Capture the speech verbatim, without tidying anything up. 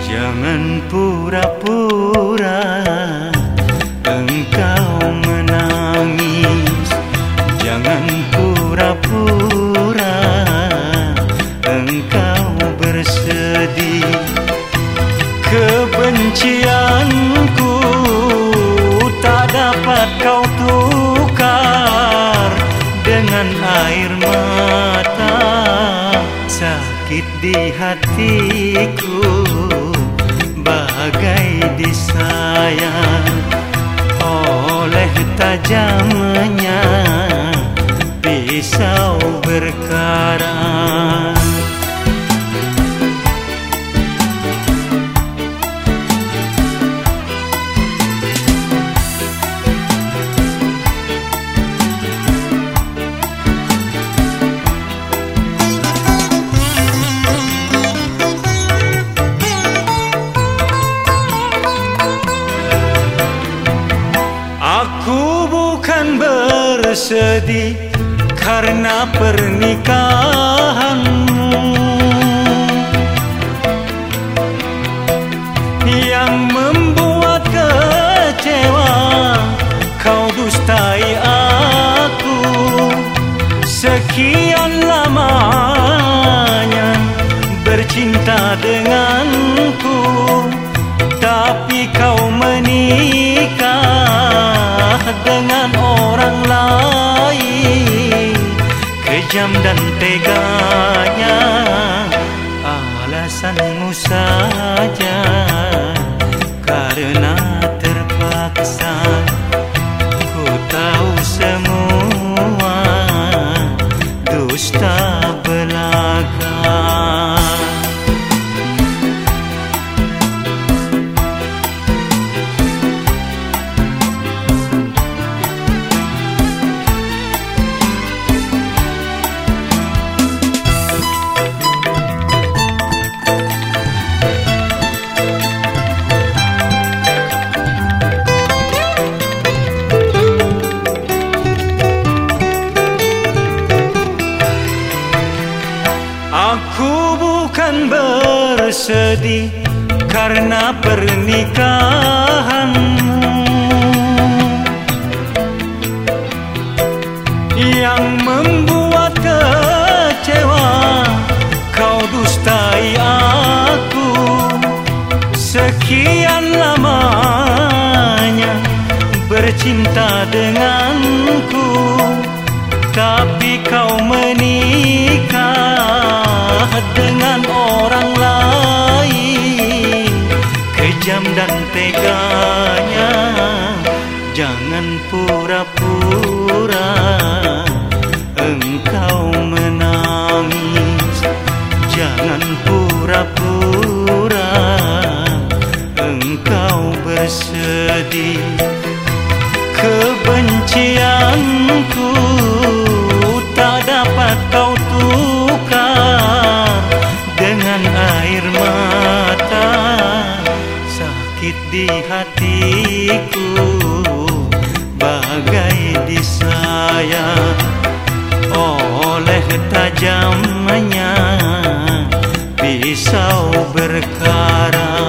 Jangan pura-pura engkau menangis. Jangan pura-pura engkau bersedih. Kebencianku tak dapat kau tukar dengan air mata. Sakit di hatiku bagai disayang oleh tajamnya pisau berkarat. Aku bukan bersedih karena pernikahanmu yang membuat kecewa. Kau dustai aku sekian lamanya bercinta denganku, tapi kau menikah dengan orang lain. Kejam dan teganya alasanmu saja, karena terpaksa. Ku tahu semua dusta belaka. Aku bukan bersedih karena pernikahanmu yang membuat kecewa. Kau dustai aku sekian lamanya bercinta denganku, tapi kau menikah dengan orang lain. Kejam dan teganya, jangan pura-pura engkau menangis. Jangan pura-pura engkau bersedih. Kebencianku tak dapat kau tukar dengan air mata. Sakit di hatiku bagai disayang oleh tajamnya pisau berkarat.